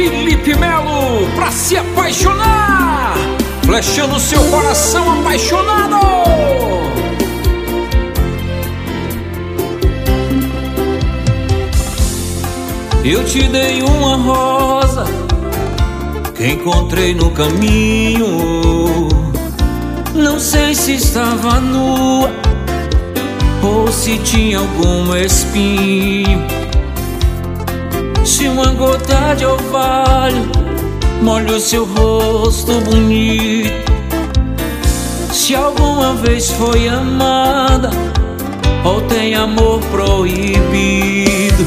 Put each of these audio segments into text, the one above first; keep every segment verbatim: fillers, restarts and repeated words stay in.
Felipe Melo, pra se apaixonar, flechando seu coração apaixonado. Eu te dei uma rosa que encontrei no caminho. Não sei se estava nua ou se tinha algum espinho. Se uma gota de orvalho molha o seu rosto bonito, se alguma vez foi amada ou tem amor proibido.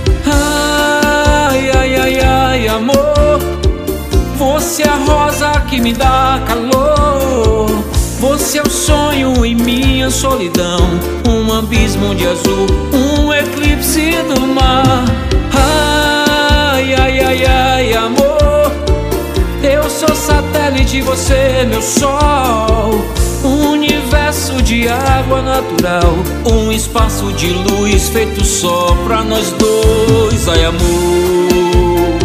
Ai, ai, ai, ai, amor, você é a rosa que me dá calor. Você é o sonho em minha solidão, um abismo de azul, um eclipse do mar. Ai, ai, ai, ai, amor, eu sou satélite, você é meu sol. Um universo de água natural, um espaço de luz feito só pra nós dois. Ai, amor,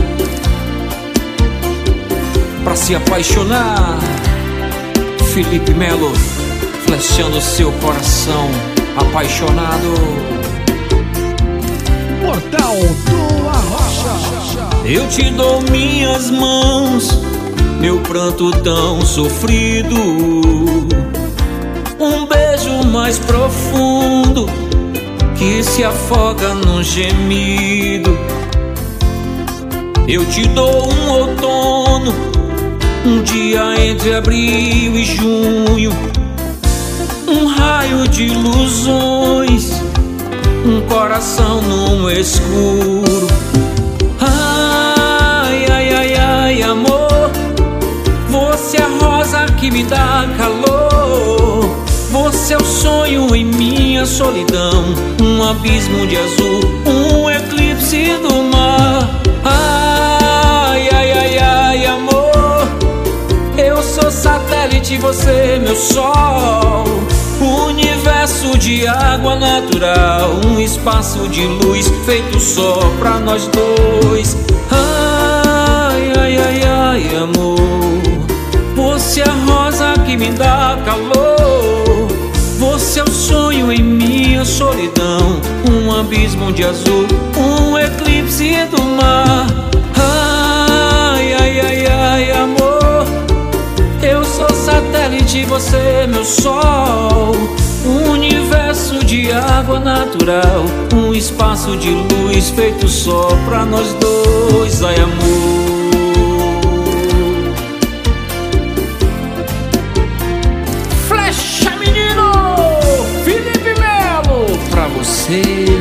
pra se apaixonar, Felipe Melo, flechando seu coração apaixonado. Portal do Arrocha. Eu te dou minhas mãos, meu pranto tão sofrido, um beijo mais profundo que se afoga num gemido. Eu te dou um outono, um dia entre abril e junho, um raio de ilusões, um coração no escuro. Ai, ai, ai, ai, amor, você é a rosa que me dá calor. Você é o sonho em minha solidão, um abismo de azul, um eclipse do mar. Ai, ai, ai, ai, amor, eu sou satélite, você é meu sol. Universo de água natural, um espaço de luz feito só pra nós dois. Ai, ai, ai, ai, amor, você é a rosa que me dá calor. Você é o sonho em minha solidão, um abismo de azul, um eclipse do mar. Ai, ai, ai, ai, amor, eu sou satélite, você é meu sol. Um universo de água natural, um espaço de luz feito só pra nós dois. Ai, amor, flecha, menino, Felipe Melo, pra você.